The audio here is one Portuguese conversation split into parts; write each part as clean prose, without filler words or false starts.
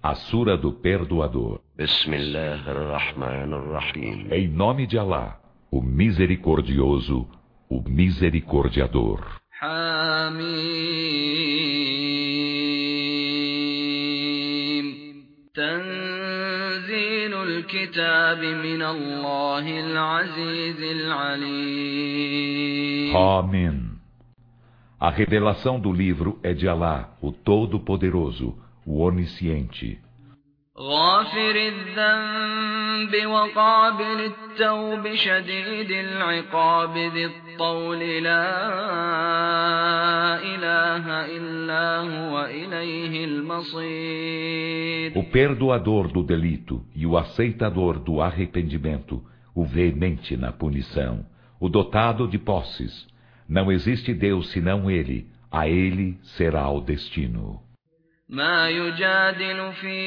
A Sura do Perdoador. Em nome de Alá, o Misericordioso, o Misericordiador. Hamim. Tanzilul Kitab min Allahil Azizil Alim. Hamim. A revelação do livro é de Alá, o Todo-Poderoso, o Onisciente. غافر الذنب وقابل التوب شديد العقاب ذي الطول لا إله إلا هو إليه المصير. O perdoador do delito e o aceitador do arrependimento, o veemente na punição, o dotado de posses. Não existe Deus senão Ele, a Ele será o destino. ما يجادل في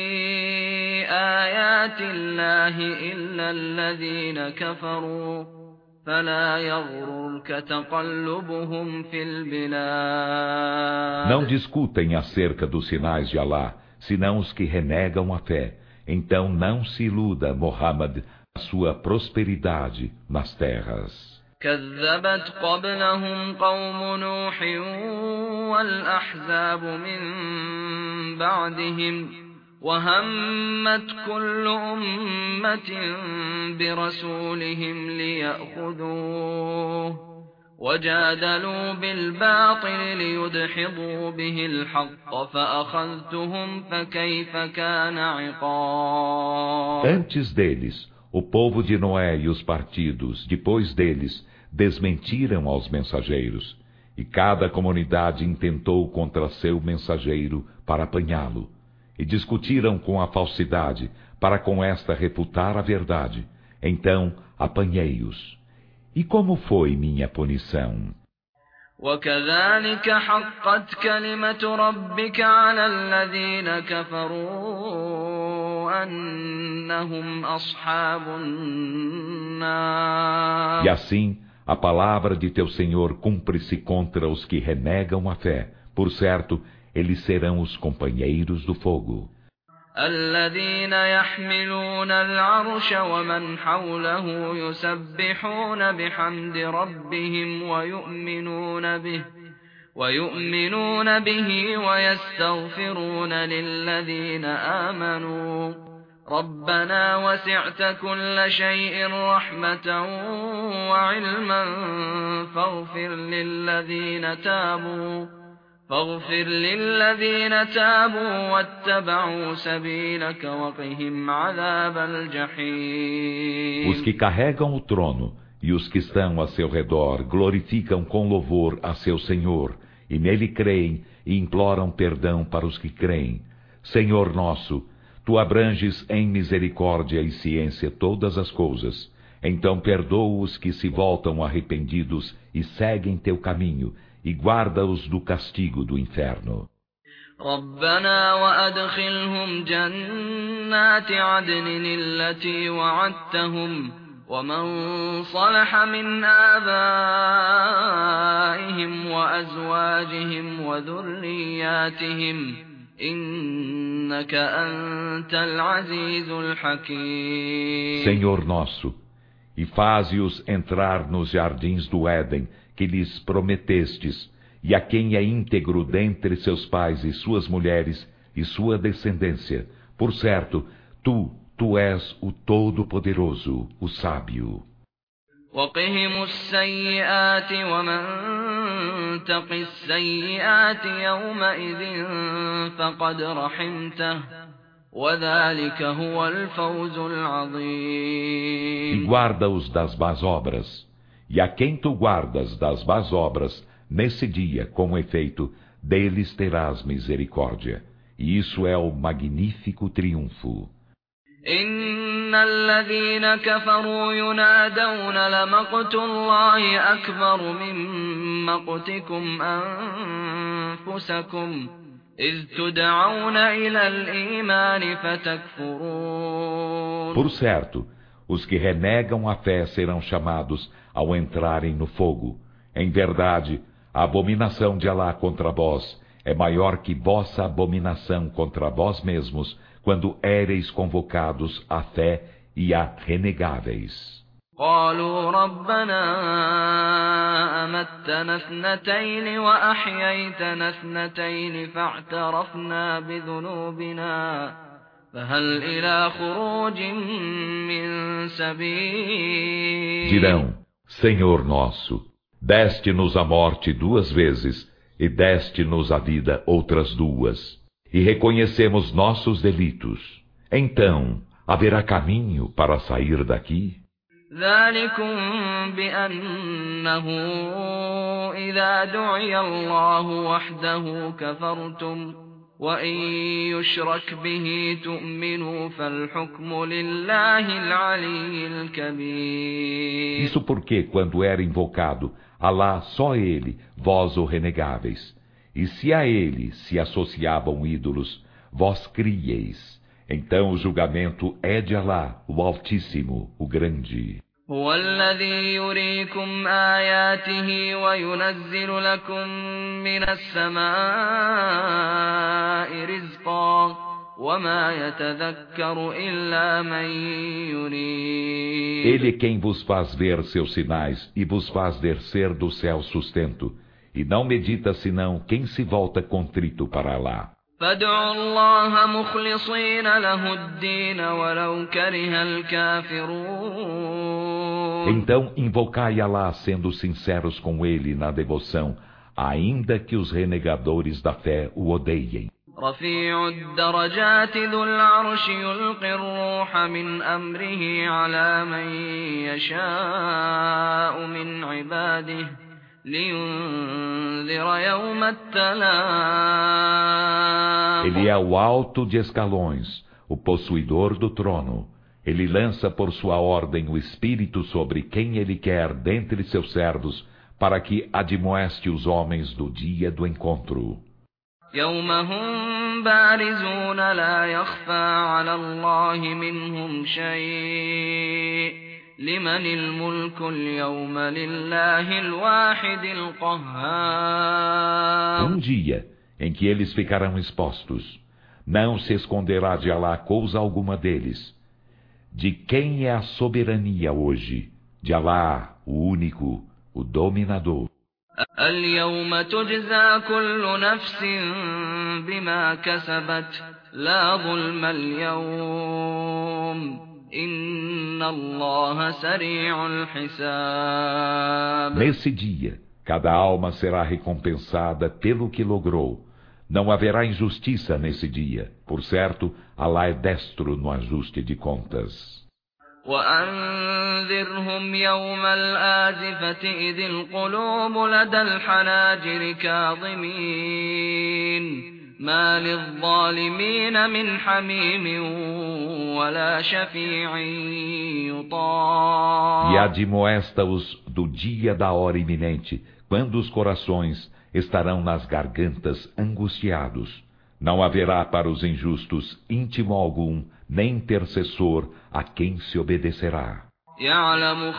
آيات الله إلا الذين كفروا فلا يغررك تقلبهم في البلاد. Não discutem acerca dos sinais de Alá, senão os que renegam a fé. Então não se iluda, Muhammad, a sua prosperidade nas terras. كذبت قبلهم قوم نوح والأحزاب من بعدهم وهمت كل أمة برسولهم ليأخذوه وجادلوا بالباطل ليدحضوا به الحق فأخذتهم فكيف كان عقاب. Antes deles, o povo de Noé e os partidos, depois deles, desmentiram aos mensageiros, e cada comunidade intentou contra seu mensageiro para apanhá-lo, e discutiram com a falsidade, para com esta refutar a verdade. Então apanhei-os. E como foi minha punição? وكذلك حقت كلمة ربك على الذين كفروا أنهم أصحاب النار. E assim, a palavra de teu Senhor cumpre-se contra os que renegam a fé. Por certo, eles serão os companheiros do fogo. الذين يحملون العرش ومن حوله يسبحون بحمد ربهم ويؤمنون به ويستغفرون للذين آمنوا ربنا وسعت كل شيء رحمة وعلما فاغفر للذين تابوا واتبعوا سبيلك وقهم عذاب الجحيم. Os que carregam o trono e os que estão a seu redor glorificam com louvor a seu Senhor, e nele creem e imploram perdão para os que creem. Senhor nosso, tu abranges em misericórdia e ciência todas as coisas. Então perdoa os que se voltam arrependidos e seguem teu caminho, e guarda-os do castigo do inferno. ربنا وأدخلهم جنات عدن التي وعدتهم ومن صلح من آبائهم وأزواجهم وذرياتهم إنك أنت العزيز الحكيم. Senhor nosso, e faze-os entrar nos jardins do Éden que lhes prometestes, e a quem é íntegro dentre seus pais e suas mulheres e sua descendência. Por certo, tu és o Todo-Poderoso, o Sábio. وقهم السيئات ومن تق السيئات يومئذ فقد رحمته وذلك هو الفوز العظيم. E guarda-os das más obras. E a quem tu guardas das más obras, nesse dia, com efeito, deles terás misericórdia. E isso é o magnífico triunfo. إن الذين كفروا ينادون لمقت الله أكبر من مقتكم أنفسكم إذ تدعون إلى الإيمان فتكفرون. Por certo, os que renegam a fé serão chamados ao entrarem no fogo. Em verdade, a abominação de Alá contra vós é maior que vossa abominação contra vós mesmos, quando éreis convocados à fé e a renegáveis. قالوا ربنا أمتنا اثنتين وأحييتنا اثنتين فاعترفنا بذنوبنا فهل إلى خروج من سبيل. Dirão: Senhor nosso, deste-nos a morte 2 vezes e deste-nos a vida outras 2, e reconhecemos nossos delitos. Então, haverá caminho para sair daqui? ذلكم بأنه إذا دعي الله وحده كفرتم وإن يشرك به تؤمنوا فالحكم لله العلي الكبير. Isso porque, quando era invocado Alá, só Ele, vós o renegáveis. E se a Ele se associavam ídolos, vós crieis. Então o julgamento é de Alá, o Altíssimo, o Grande. هو الذي يريكم آياته وينزل لكم من السماء رزقا وما يتذكر إلا من يريد. Ele é quem vos faz ver seus sinais e vos faz descer do céu sustento. E não medita senão quem se volta contrito para Alá. فادعوا الله مخلصين له الدين ولو كره الكافرون. Então invocai Alá sendo sinceros com Ele na devoção, ainda que os renegadores da fé o odeiem. رفيع الدرجات ذو العرش يلقي الروح من أمره على من يشاء من عباده لينذر يوم التلاق. Ele é o alto de escalões, o possuidor do trono. Ele lança por sua ordem o Espírito sobre quem Ele quer dentre seus servos, para que admoeste os homens do dia do encontro. يوم هم بارزون لا يخفى على الله منهم شيء لمن الملك اليوم لله الواحد القهار. Dia em que eles ficarão expostos, não se esconderá de Alá coisa alguma deles. De quem é a soberania hoje? De Alá, o único, o dominador. اليوم تجزى كل نفس بما كسبت لا ظلم اليوم إن الله سريع الحساب. Nesse dia, cada alma será recompensada pelo que logrou. Não haverá injustiça nesse dia. Por certo, Alá é destro no ajuste de contas. وأنذرهم يوم الآزفة إذ القلوب لدى الحناجر كاظمين ما للظالمين من حميم ولا شفيع يطاع. E admoesta-os do dia da hora iminente, quando os corações estarão nas gargantas angustiados. Não haverá para os injustos íntimo algum, nem intercessor a quem se obedecerá. يعلم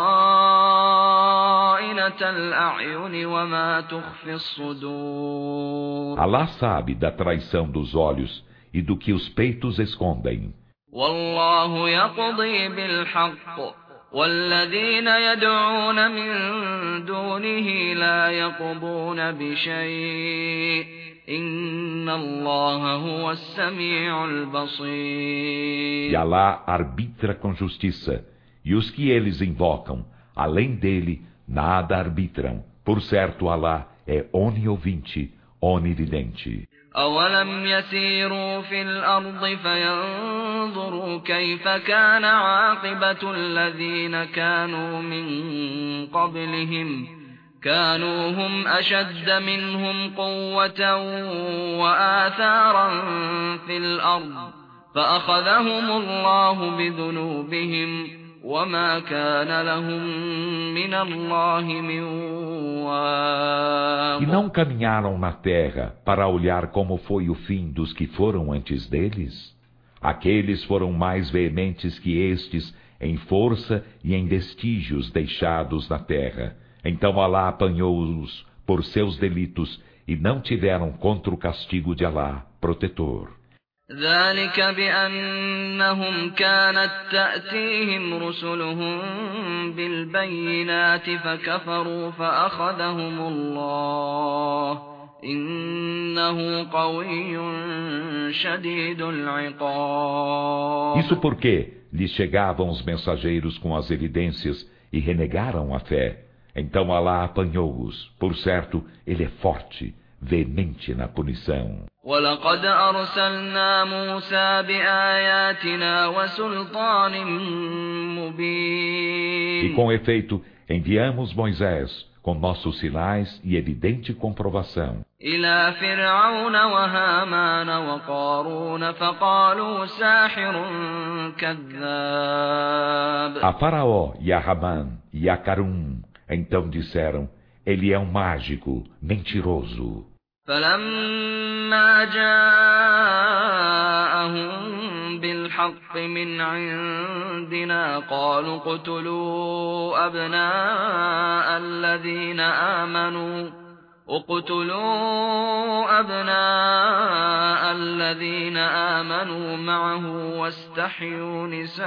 خائنة الأعين وما تخفي الصدور. Alá sabe da traição dos olhos e do que os peitos escondem. والله يقضي بالحق والذين يدعون من دونه لا يقضون بشيء إن الله هو السميع البصير. E Alá arbitra com justiça, e os que eles invocam, além dele, nada arbitram. Por certo, Alá é oniovinte, onividente. أولم يسيروا في الأرض فينظروا كيف كان عاقبة الذين كانوا من قبلهم كانوا هم أشد منهم قوة وآثارا في الأرض فأخذهم الله بذنوبهم وما كان لهم من الله من واق. E não caminharam na terra para olhar como foi o fim dos que foram antes deles? Aqueles foram mais veementes que estes em força e em vestígios deixados na terra. Então Alá apanhou-os por seus delitos e não tiveram contra o castigo de Alá protetor. ذلك بأنهم كانت تأتيهم رسلهم بالبينات فكفروا فأخذهم الله إنه قوي شديد العقاب. Isso porque lhes chegavam os mensageiros com as evidências e renegaram a fé. Então Alá apanhou-os. Por certo, ele é forte, veemente na punição. وَلَقَدْ أَرْسَلْنَا مُوسَى بِآيَاتِنَا وَسُلْطَانٍ مُبِينٍ. E com efeito, enviamos Moisés com nossos sinais e evidente comprovação إِلَى فِرْعَوْنَ وَهَامَانَ وَقَارُونَ فَقَالُوا سَاحِرٌ كَذَّابٌ. a Faraó e a Ramã e a Carum. Então disseram, ele é um mágico, mentiroso. فَلَمَّا جَاءَهُم بِالْحَقِّ مِنْ عِندِنَا قَالُوا اقْتُلُوا أَبْنَاءَ الَّذِينَ آمَنُوا معه واستحيوا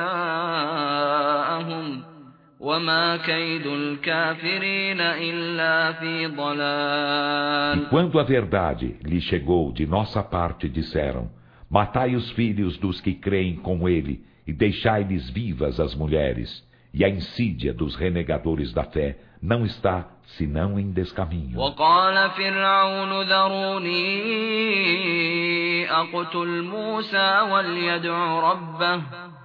نساءهم وما كيد الكافرين إلا في ضلال. E quando a verdade lhe chegou de nossa parte, disseram, matai os filhos dos que creem com ele e deixai-lhes vivas as mulheres. E a insídia dos renegadores da fé não está senão em descaminho. وقال فرعون ذروني أقتل موسى وليدع ربه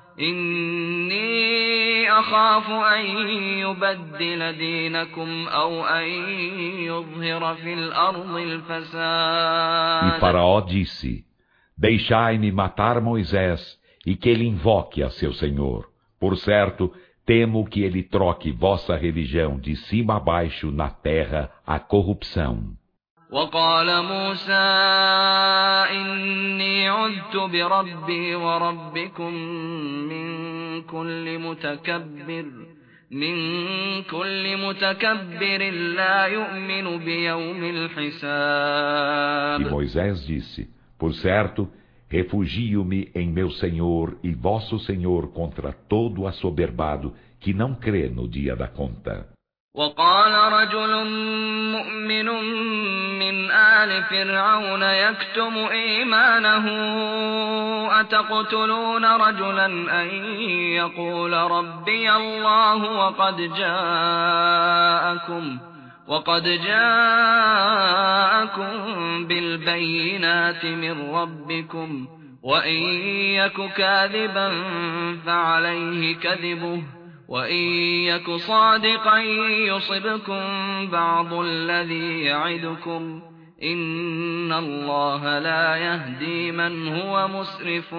إني أخاف أن يبدل دينكم أو أن يظهر في الأرض الفساد. E Faraó disse, deixai-me matar Moisés e que ele invoque a seu Senhor. Por certo, temo que ele troque vossa religião de cima a baixo na terra a corrupção. وقال موسى إني عذت بربي وربكم من كل متكبر لا يؤمن بيوم الحساب. E Moisés disse, por certo, refugio-me em meu Senhor e vosso Senhor contra todo assoberbado que não crê no dia da conta. وقال رجل مؤمن من آل فرعون يكتم إيمانه أتقتلون رجلا أن يقول ربي الله وقد جاءكم بالبينات من ربكم وإن يك كاذبا فعليه كذبه وإن يك صادقا يصبكم بعض الذي يعدكم إن الله لا يهدي من هو مسرف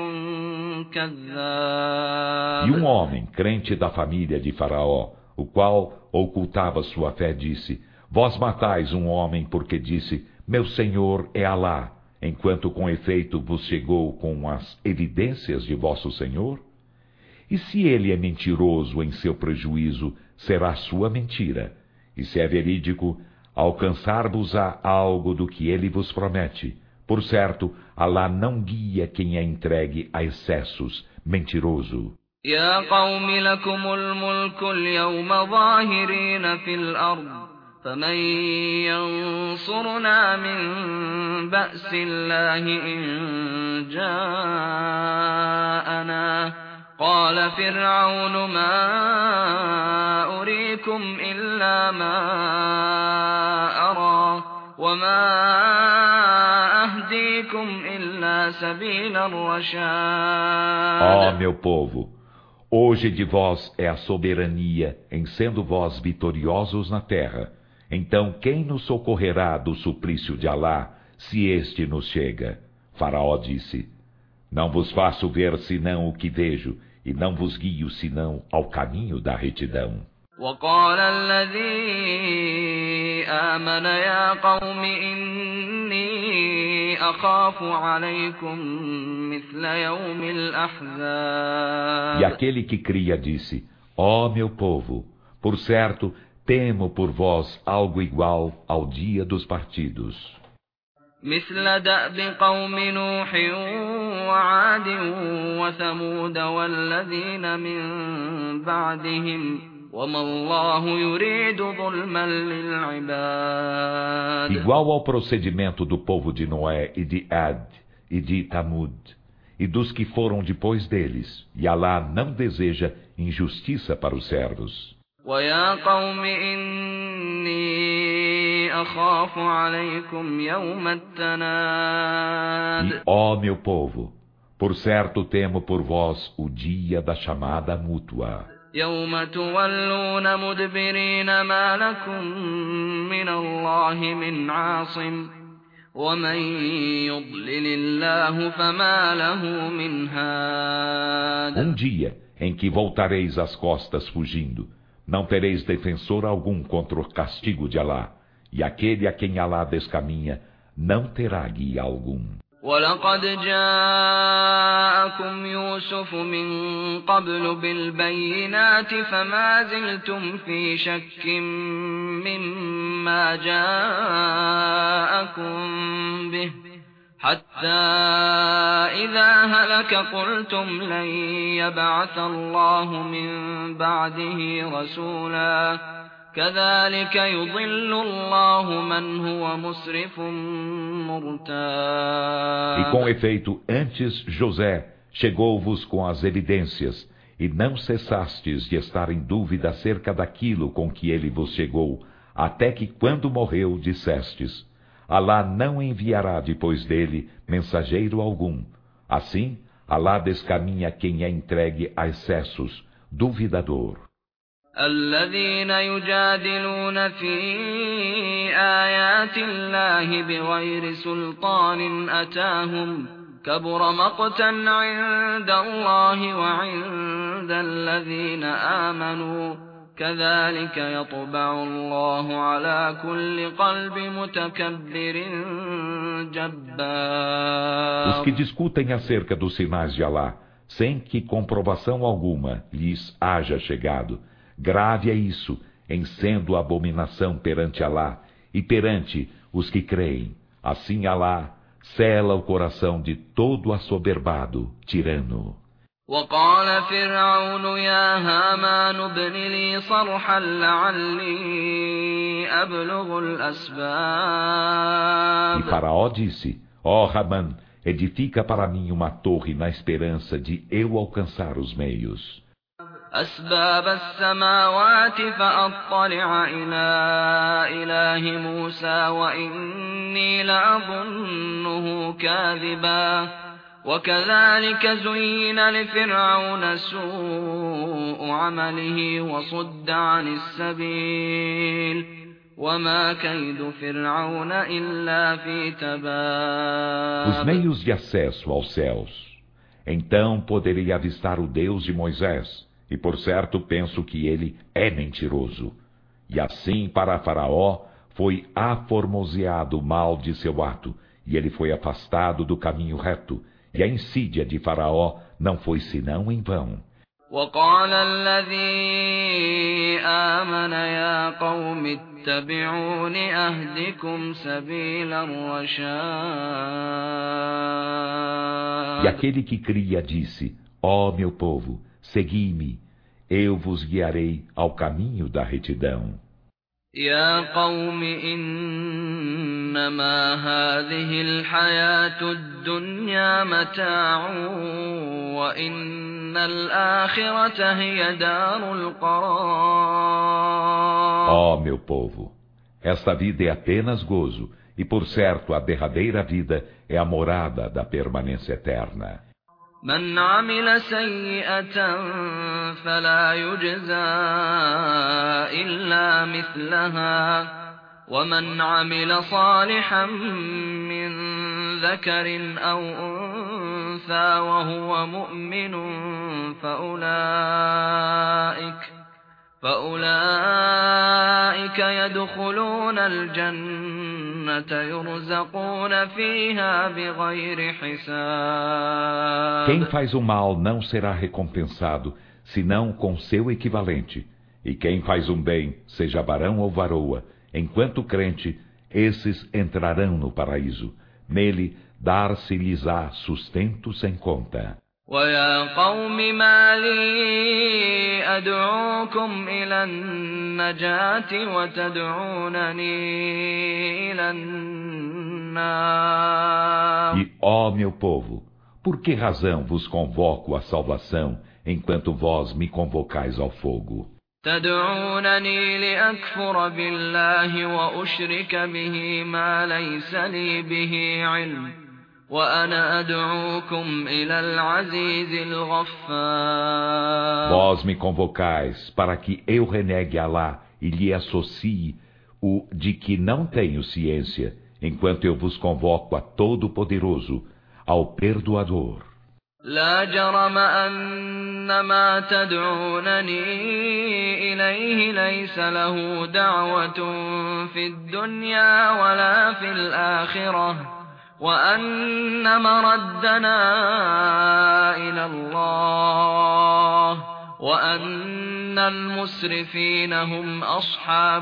كذاب. E um homem, crente da família de Faraó, o qual ocultava sua fé, disse, vós matais um homem porque disse, meu Senhor é Alá, enquanto com efeito vos chegou com as evidências de vosso Senhor? E se ele é mentiroso em seu prejuízo, será sua mentira. E se é verídico, alcançar-vos-á algo do que ele vos promete. Por certo, Alá não guia quem é entregue a excessos, mentiroso. يا قوم لكم الملك اليوم ظاهرين في الأرض فمن ينصرنا من بأس الله إن جاءنا قال فرعون ما أريكم إلا ما أرى وما أهديكم إلا سبيل الرشاد. Ó meu povo, hoje de vós é a soberania, em sendo vós vitoriosos na terra. Então quem nos socorrerá do suplício de Alá, se este nos chega? Faraó disse, não vos faço ver senão o que vejo, e não vos guio senão ao caminho da retidão. وقال الذي آمن يا قوم إني أخاف عليكم مثل يوم الأحزاب. E aquele que cria disse, ó meu povo, por certo, temo por vós algo igual ao dia dos partidos. مثل دأب قوم نوح وعاد وثمود والذين من بعدهم وما الله يريد ظلما للعباد. Igual ao procedimento do povo de Noé e de Ad e de Tamud e dos que foram depois deles, e Alá não deseja injustiça para os servos. ويا قوم إني أخاف عليكم يوم التناد. E, ó meu povo, por certo temo por vós o dia da chamada mútua. يوم تولون مدبرين ما لكم من الله من عاصم ومن يضلل الله فما له من هاد. Dia em que voltareis as costas fugindo, não tereis defensor algum contra o castigo de Alá, e aquele a quem Alá descaminha não terá guia algum. وَلَقَدْ جَاءَكُمْ يُوسُفُ مِنْ قَبْلُ بِالْبَيِّنَاتِ فَمَا زِلْتُمْ فِي شَكٍّ مِّمَّا جَاءَكُمْ بِهِ حَتَّى إِذَا هَلَكَ قُلْتُمْ لَنْ يَبْعَثَ اللَّهُ مِنْ بَعْدِهِ رَسُولًا كذلك يضل الله من هو مسرف مرتاب. E com efeito, antes José chegou-vos com as evidências, e não cessastes de estar em dúvida acerca daquilo com que ele vos chegou, até que quando morreu dissestes: Alá não enviará depois dele mensageiro algum. Assim, Alá descaminha quem é entregue a excessos, duvidador. الذين يجادلون في آيات الله بغير سلطان أتاهم كبر مقتا عند الله وعند الذين آمنوا كذلك يطبع الله على كل قلب متكبر جبار. Os que discutem acerca dos sinais de Alá, sem que comprovação alguma lhes haja chegado, grave é isso, em sendo abominação perante Alá e perante os que creem. Assim Alá sela o coração de todo assoberbado, tirano. وقال فرعون يا هامان ابن لي صرحا لعلي أبلغ الأسباب. E Faraó disse: ó Ramã, edifica para mim uma torre na esperança de eu alcançar os meios. أسباب السماوات فأطلع إلى إله موسى وإني لأظنه كاذبا وكذلك زين لفرعون سوء عمله وصد عن السبيل وما كيد فرعون إلا في تباب. Os meios de acesso aos céus. Então poderei avistar o Deus de Moisés, e por certo penso que ele é mentiroso. E assim para Faraó foi aformoseado o mal de seu ato, e ele foi afastado do caminho reto, e a insídia de Faraó não foi senão em vão. وقال الذي آمن يا قوم اتبعون أهدكم سبيل الرشاد. E aquele que cria disse: ó meu povo, segui-me, eu vos guiarei ao caminho da retidão. يا قوم إنما هذه الحياة الدنيا متاع وإن الآخرة هي دار القرار. Ó meu povo, esta vida é apenas gozo, e por certo a derradeira vida é a morada da permanência eterna. من عمل سيئة فلا يجزى إلا مثلها ومن عمل صالحا من ذكر أو أنثى وهو مؤمن فأولئك يدخلون الجنة يرزقون فيها بغير حساب. Quem faz o mal não será recompensado, senão com seu equivalente. E quem faz um bem, seja varão ou varoa, enquanto crente, esses entrarão no paraíso, Nele dar-se-lhes-á sustento sem conta. وَيَا قَوْمِ مَا لِي أَدْعُوكُمْ إِلَى النَّجَاةِ وَتَدْعُونَنِي إِلَى النَّارِ. E, ó meu povo, por que razão vos convoco à salvação, enquanto vós me convocais ao fogo? تدعونني لأكفر بالله وأشرك به ما ليس لي به علم وأنا أدعوكم إلى العزيز الغفار. Vós me convocais para que eu renegue Alá e lhe associe o de que não tenho ciência, enquanto eu vos convoco a Todo-Poderoso, ao Perdoador. لا جرم أن ما تدعونني إليه ليس له دعوة في الدنيا ولا في الآخرة وأن مردنا إلى الله وأن المسرفين هم أصحاب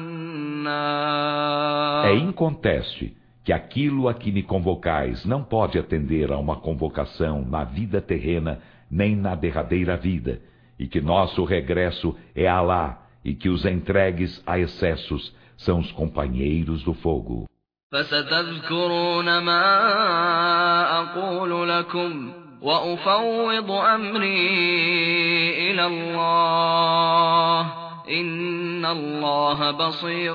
النار. É inconteste que aquilo a que me convocais não pode atender a uma convocação na vida terrena nem na derradeira vida, e que nosso regresso é a Alá, e que os entregues a excessos são os companheiros do fogo. فستذكرون ما أقول لكم وأفوض أمري إلى الله إن الله بصير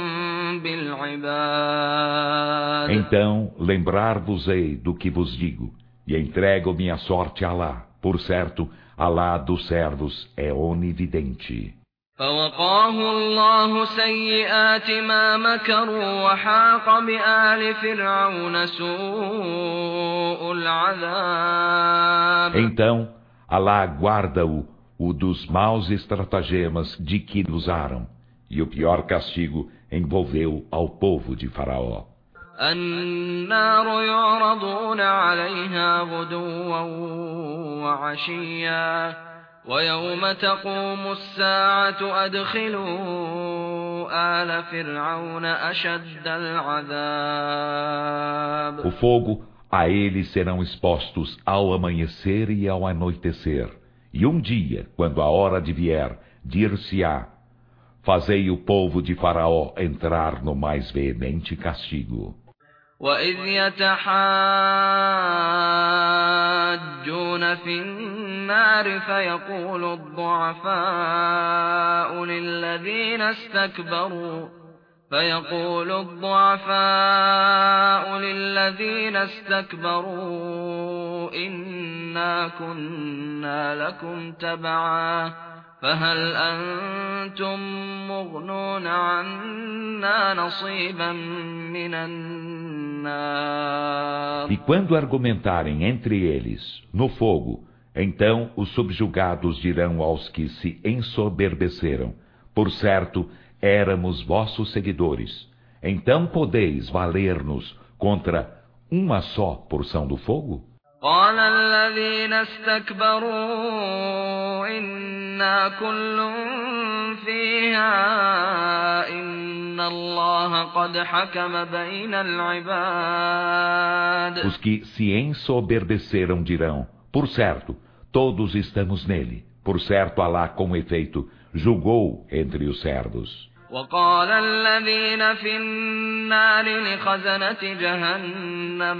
بالعباد. Então lembrar-vos-ei do que vos digo, e entrego minha sorte a Alá. Por certo, Alá dos servos é onividente. فوقاه الله سيئات ما مكروا وحاق بآل فرعون سوء العذاب. Então, Alá guarda-o dos maus estratagemas de que usaram, e o pior castigo envolveu ao povo de Faraó. النار يعرضون عليها غدوا وعشيا ويوم تقوم الساعة أدخلوا آل فرعون أشد العذاب. O fogo, a eles serão expostos ao amanhecer e ao anoitecer. E um dia, quando a hora de vier, dir-se-á: fazei o povo de Faraó entrar no mais veemente castigo. وَإِذْ يَتَحَاجُّونَ فِي النَّارِ فَيَقُولُ الضُّعَفَاءُ لِلَّذِينَ اسْتَكْبَرُوا إِنَّا كُنَّا لَكُمْ تَبَعًا فَهَلْ أَنْتُمْ مُغْنُونَ عَنَّا نَصِيبًا مِنَ النَّارِ. E quando argumentarem entre eles, no fogo, então os subjugados dirão aos que se ensoberbeceram: por certo, éramos vossos seguidores. Então podeis valer-nos contra uma só porção do fogo? قال الذين استكبروا إنا كل فيها إن الله قد حكم بين العباد. Os que se ensoberbeceram dirão: por certo, todos estamos nele. Por certo, Alá, com efeito, julgou entre os servos. وقال الذين في النار لخزنة جهنم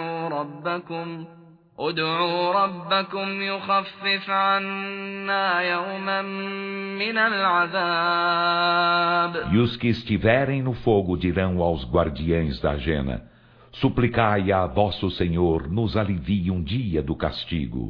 ادعوا ربكم يخفف عنا يوما من العذاب. E os que estiverem no fogo dirão aos guardiães da jena: suplicai a vosso Senhor nos alivie um dia do castigo.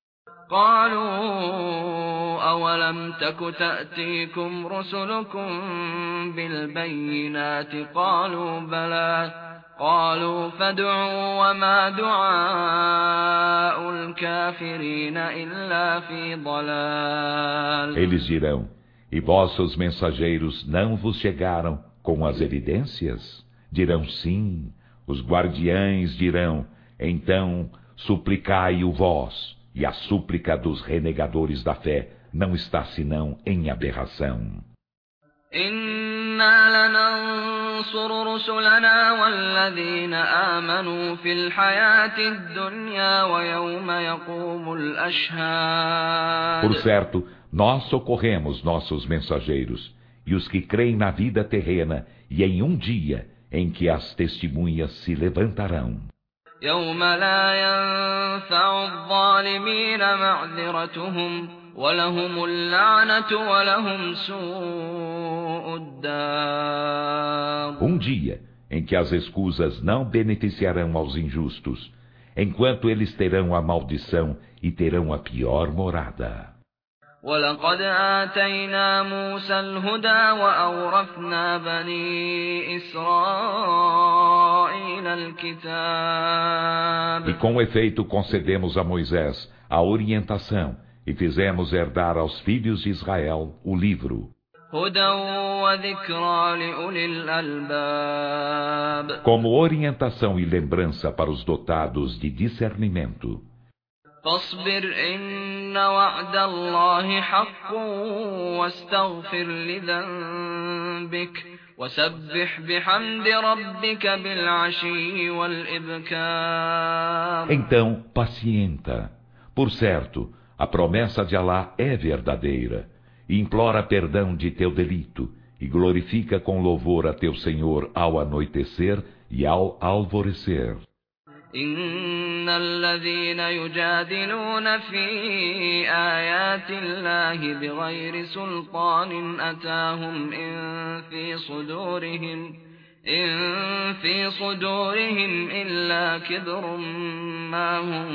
قالوا أولم تك تأتيكم رسلكم بالبينات قالوا بلى قالوا فادعوا وما دعاء الكافرين إلا في ضلال. Eles dirão: e vossos mensageiros não vos chegaram com as evidências? Dirão: sim. Os guardiães dirão: então suplicai-o vós. E a súplica dos renegadores da fé não está senão em aberração. إنا لننصر رسلنا والذين آمنوا في الحياة الدنيا ويوم يقوم الأشهاد. Por certo, nós socorremos nossos mensageiros e os que creem na vida terrena e em um dia em que as testemunhas se levantarão. يوم لا ينفع الظالمين معذرتهم ولهم اللعنة ولهم سوء الدار. Um dia em que as escusas não beneficiarão aos injustos, enquanto eles terão a maldição e terão a pior morada. ولقد آتينا موسى الهدى وأورثنا بني إسرائيل الكتاب. E com efeito concedemos a Moisés a orientação e fizemos herdar aos filhos de Israel o livro. هدى وذكرى لأولي الألباب. Como orientação e lembrança para os dotados de discernimento. فاصبر إن وعد الله حق واستغفر لذنبك وسبح بحمد ربك بالعشي والإبكار. Então, pacienta. Por certo, a promessa de Alá é verdadeira. E implora perdão de teu delito e glorifica com louvor a teu Senhor ao anoitecer e ao alvorecer. إن الذين يجادلون في آيات الله بغير سلطان أتاهم إن في صدورهم إلا كبر ما هم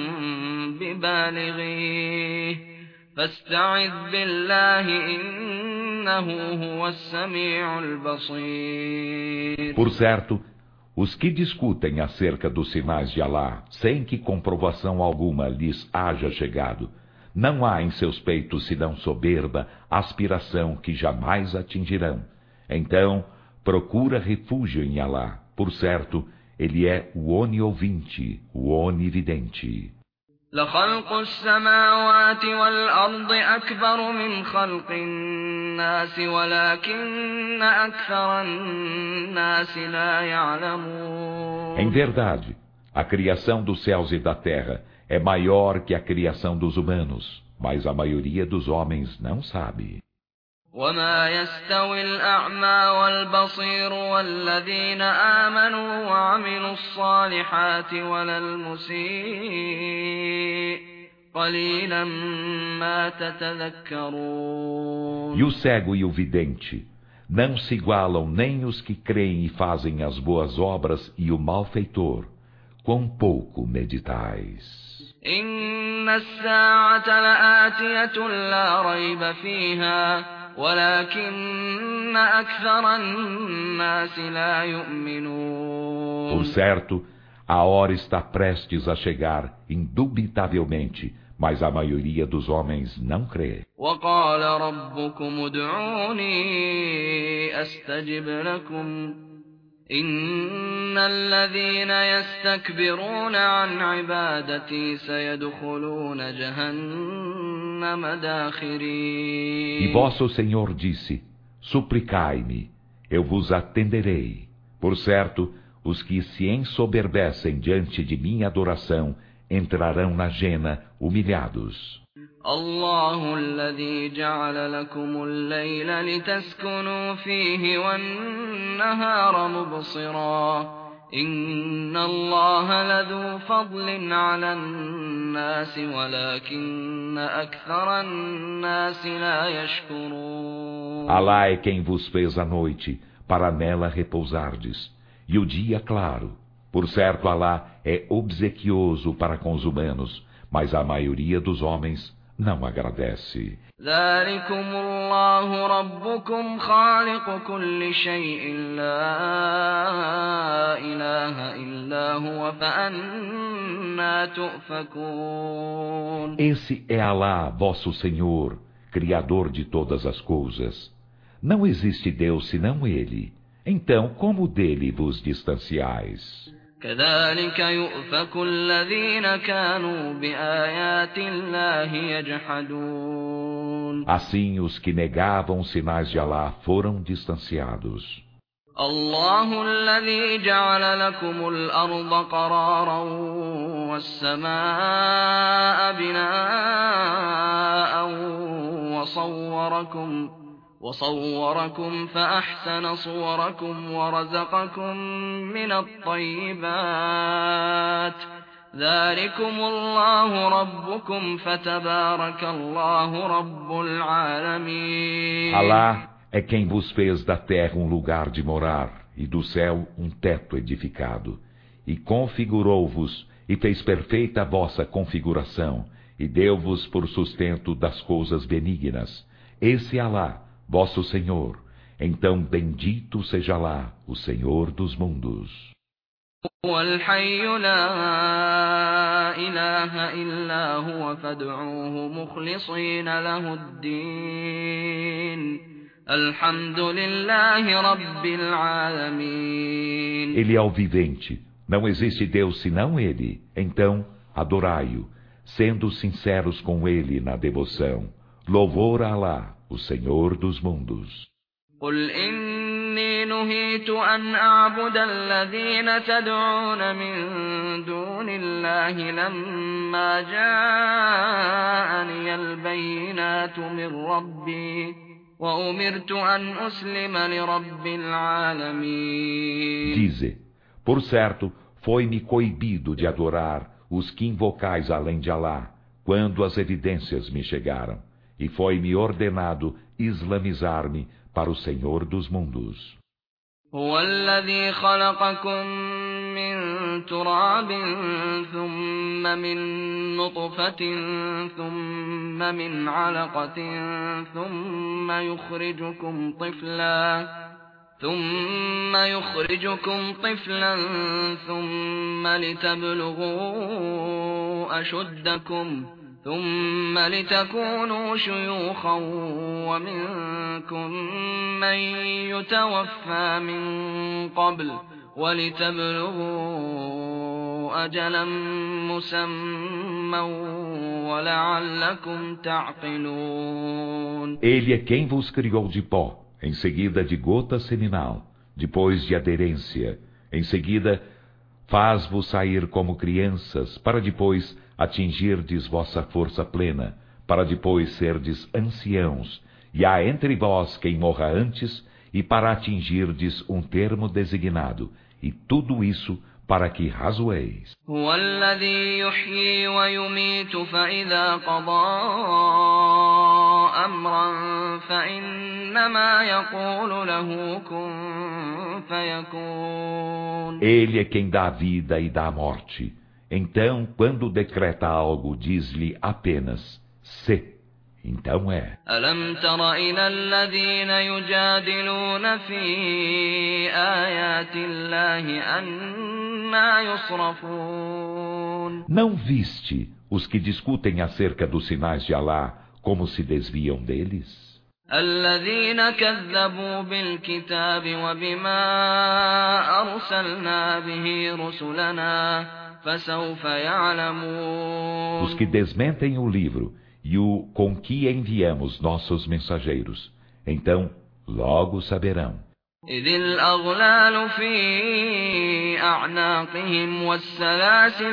ببالغيه فاستعذ بالله إنه هو السميع البصير. Por certo, os que discutem acerca dos sinais de Alá, sem que comprovação alguma lhes haja chegado, não há em seus peitos senão soberba, aspiração que jamais atingirão. Então, procura refúgio em Alá. Por certo, ele é o oniovinte, o onividente. لخلق السماوات والأرض أكبر من خلق الناس ولكن أكثر الناس لا يعلمون. Em verdade, a criação dos céus e da terra é maior que a criação dos humanos, mas a maioria dos homens não sabe. وما يستوي الأعمى والبصير والذين آمنوا وعملوا الصالحات ولا المسيء قليلا ما تتذكرون. E o cego e o vidente não se igualam nem os que creem e fazem as boas obras e o malfeitor. Quão pouco meditais. إن الساعة لآتية لا ريب فيها ولكن أكثر الناس لا يؤمنون. Por certo, a hora está prestes a chegar, indubitavelmente, mas a maioria dos homens não crê. وقال ربكم ادعوني أستجب لكم إن الذين يستكبرون عن عبادتي سيدخلون جهنم داخرين. E vosso Senhor disse, suplicai-me, eu vos atenderei. Por certo, os que se ensoberbecem diante de minha adoração entrarão na jena humilhados. الله الذي جعل لكم الليل لتسكنوا فيه والنهار مبصرا إن الله لذو فضل على الناس ولكن أكثر الناس لا يشكرون. Alá é quem vos fez a noite para nela repousardes e o dia claro. Por certo, Alá é obsequioso para com os humanos, mas a maioria dos homens não agradece. ذلكم الله ربكم خالق كل شيء لا إله إلا هو فأنى تؤفكون. Esse é Alá, vosso Senhor, Criador de todas as coisas. Não existe Deus senão Ele. Então, como dele vos distanciais? كذلك يؤفك الذين كانوا بآيات الله يجحدون Assim os que negavam os sinais de Alá foram distanciados. الله الذي جعل لكم الأرض قرارا والسماء بناء وصوركم فأحسن صوركم ورزقكم من الطيبات ذلكم الله ربكم فتبارك الله رب العالمين. Alá é quem vos fez da terra um lugar de morar e do céu um teto edificado, e configurou-vos e fez perfeita a vossa configuração, e deu-vos por sustento das coisas benignas. Esse é Alá, vosso Senhor. Então bendito seja Alá, o Senhor dos mundos. هو الحي لا إله إلا هو فادعوه مخلصين له الدين الحمد لله رب العالمين. Ele é o vivente, não existe Deus senão Ele, então adorai-o, sendo sinceros com Ele na devoção. Louvor a Alá, o Senhor dos mundos. قل إني نهيت أن أعبد الذين تدعون من دون الله لما جاءني البينات من ربي وأمرت أن أسلم لرب العالمين. Dize, por certo, foi-me coibido de adorar os que invocais além de Alá, quando as evidências me chegaram, e foi-me ordenado islamizar-me para o Senhor dos mundos. هو الذي خلقكم من تراب ثم من نطفة ثم من علقة ثم يخرجكم طفلا ثم لتبلغوا أشدكم ثم لتكونوا شيوخا ومنكم من يتوفى من قبل ولتبلغوا أجلا مسمى ولعلكم تعقلون. Ele é quem vos criou de pó, em seguida de gota seminal, depois de aderência, em seguida faz-vos sair como crianças, para depois atingirdes vossa força plena, para depois serdes anciãos, e há entre vós quem morra antes, e para atingirdes um termo designado, e tudo isso para que razoeis. هو الذي يحيي ويميت فإذا قضى أمرا فإنما يقول له كن فيكون. Ele é quem dá a vida e dá a morte. Então, quando decreta algo, diz-lhe apenas, se. Então é. ألم تر إلى الذين يجادلون في آيات الله أنى يصرفون. Não viste os que discutem acerca dos sinais de Alá, como se desviam deles? الذين كذبوا بالكتاب وبما أرسلنا به رسلنا فسوف يعلمون. Os que desmentem o livro e o com que enviamos nossos mensageiros, então logo saberão. إذ الأغلال في أعناقهم والسلاسل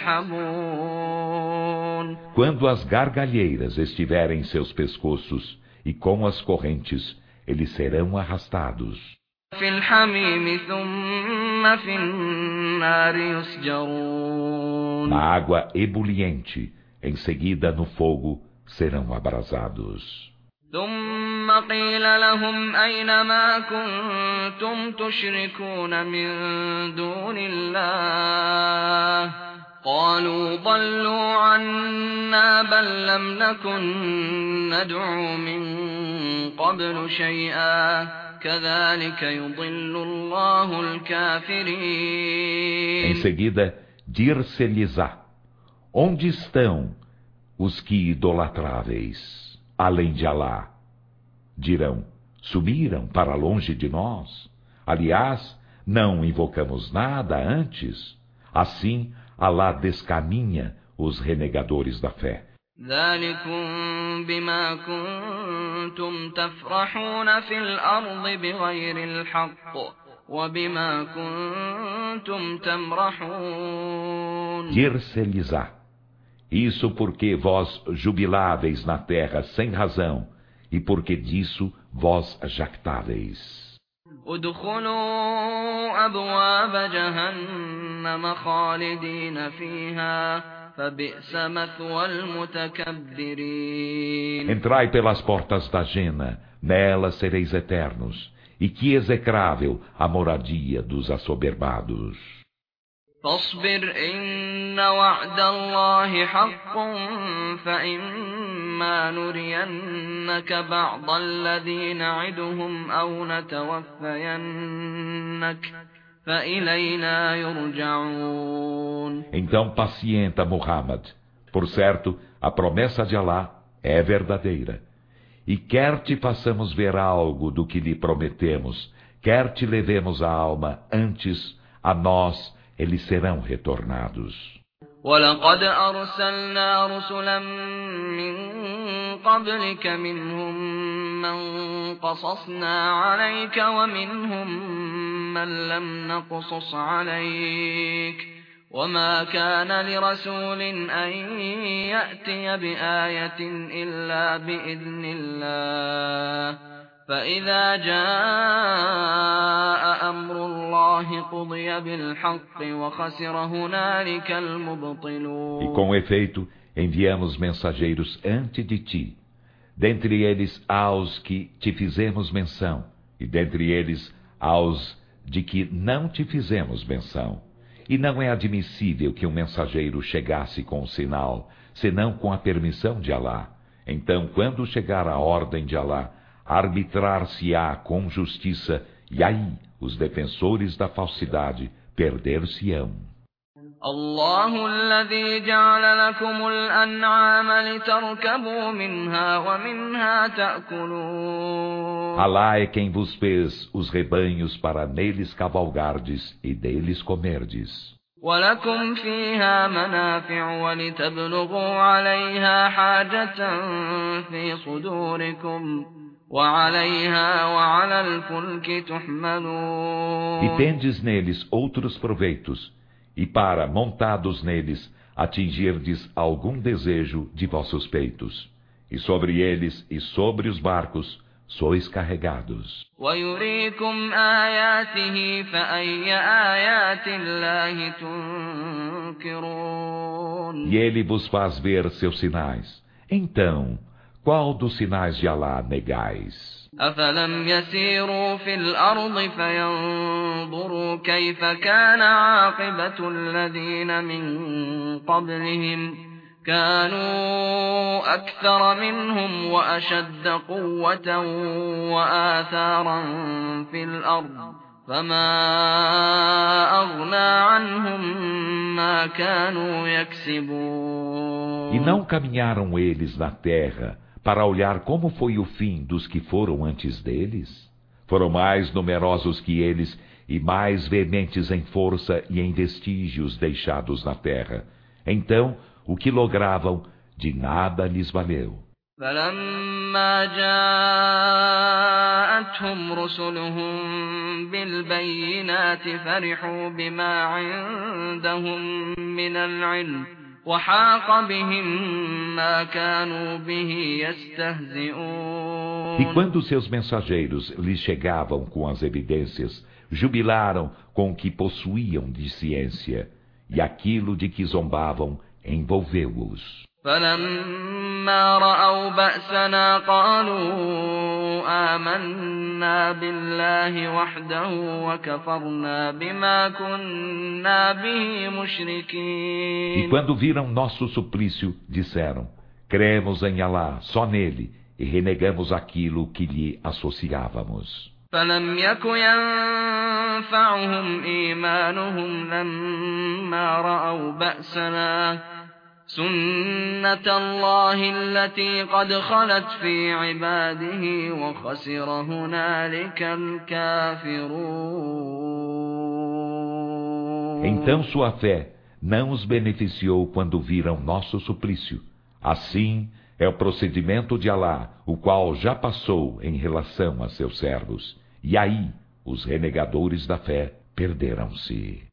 يسحبون. Quando as gargalheiras estiverem em seus pescoços e com as correntes, eles serão arrastados. في الحميم ثم في النار يسجرون. Na água ebuliente, em seguida no fogo, serão abrasados. ثم قيل لهم أين ما كنتم تشركون من دون الله قالوا ضلوا عنا بل لم نكن ندعو من قبل شيئا كذلك يضل الله الكافرين. Em seguida, dir-se-lhes-á: onde estão os que idolatráveis, além de Alá? Dirão: subiram para longe de nós. Aliás, Não invocamos nada antes? Assim, Alá descaminha os renegadores da fé. ذلكم بما كنتم تفرحون في الأرض بغير الحق وبما كنتم تمرحون. Dir-se-lhes-á: isso porque vós jubiláveis na terra sem razão, e porque disso vós jactáveis. ادخلوا أبواب جهنم خالدين فيها فبئس مثوى المتكبرين. Entrai pelas portas da Jena, nelas sereis eternos, e que execrável a moradia dos assoberbados. فاصبر إن وعد الله حق فإما نرينك بعض الذي نعدهم أو نتوفينك فإلينا يرجعون. Então pacienta, Muhammad. Por certo, a promessa de Alá é verdadeira. E quer te façamos ver algo do que lhe prometemos, quer te levemos a alma, antes a nós eles serão retornados. ولقد أرسلنا رسلا من قبلك منهم من قصصنا عليك ومنهم من لم نقصص عليك وما كان لرسول أن يأتي بآية إلا بإذن الله فإذا جاء أمر الله قضي بالحق وخسر هنالك المبطلون. E com efeito, enviamos mensageiros antes de ti. Dentre eles aos que te fizemos menção, e dentre eles aos de que não te fizemos menção. E não é admissível que um mensageiro chegasse com um sinal, senão com a permissão de Alá. Então, quando chegar a ordem de Alá, arbitrar-se-á com justiça, e aí os defensores da falsidade perder-se-ão. الله الذي جعل لكم الأنعام لتركبوا منها ومنها تأكلون. Alá é quem vos fez os rebanhos para neles cavalgardes e deles comerdes. ولكم فيها منافع ولتبلغوا عليها حاجة في صدوركم وعليها وعلى الفلك تحملون. E tendes neles outros proveitos, e para, montados neles, atingirdes algum desejo de vossos peitos. E sobre eles e sobre os barcos sois carregados. ويريكم آياته فأي آيات الله تنكرون. E ele vos faz ver seus sinais. Então, qual dos sinais de Alá negais? أفلم يسيروا في الأرض فينظروا كيف كان عاقبة الذين من قبلهم كانوا أكثر منهم وأشد قوة وآثارا في الأرض فما أغنى عنهم ما كانوا يكسبون. E não caminharam eles na terra para olhar como foi o fim dos que foram antes deles? Foram mais numerosos que eles e mais veementes em força e em vestígios deixados na terra. Então, o que logravam, de nada lhes valeu. فلما جاءتهم رسلهم بالبينات فرحوا بما عندهم من العلم وحاق بهم ما كانوا به يستهزئون. E quando seus mensageiros lhes chegavam com as evidências, jubilaram com o que possuíam de ciência, e aquilo de que zombavam envolveu-os. فلما رأوا بأسنا قالوا آمنا بالله وحده وكفرنا بما كنا به مشركين. E quando viram nosso suplício, disseram: cremos em Alá, só nele, e renegamos aquilo que lhe associávamos. فلم يك ينفعهم إيمانهم لما رأوا بأسنا سنة الله التي قد خلت في عباده وخسر هنالك الكافرون. Então sua fé não os beneficiou quando viram nosso suplício. Assim é o procedimento de Alá, o qual já passou em relação a seus servos. E aí, os renegadores da fé perderam-se.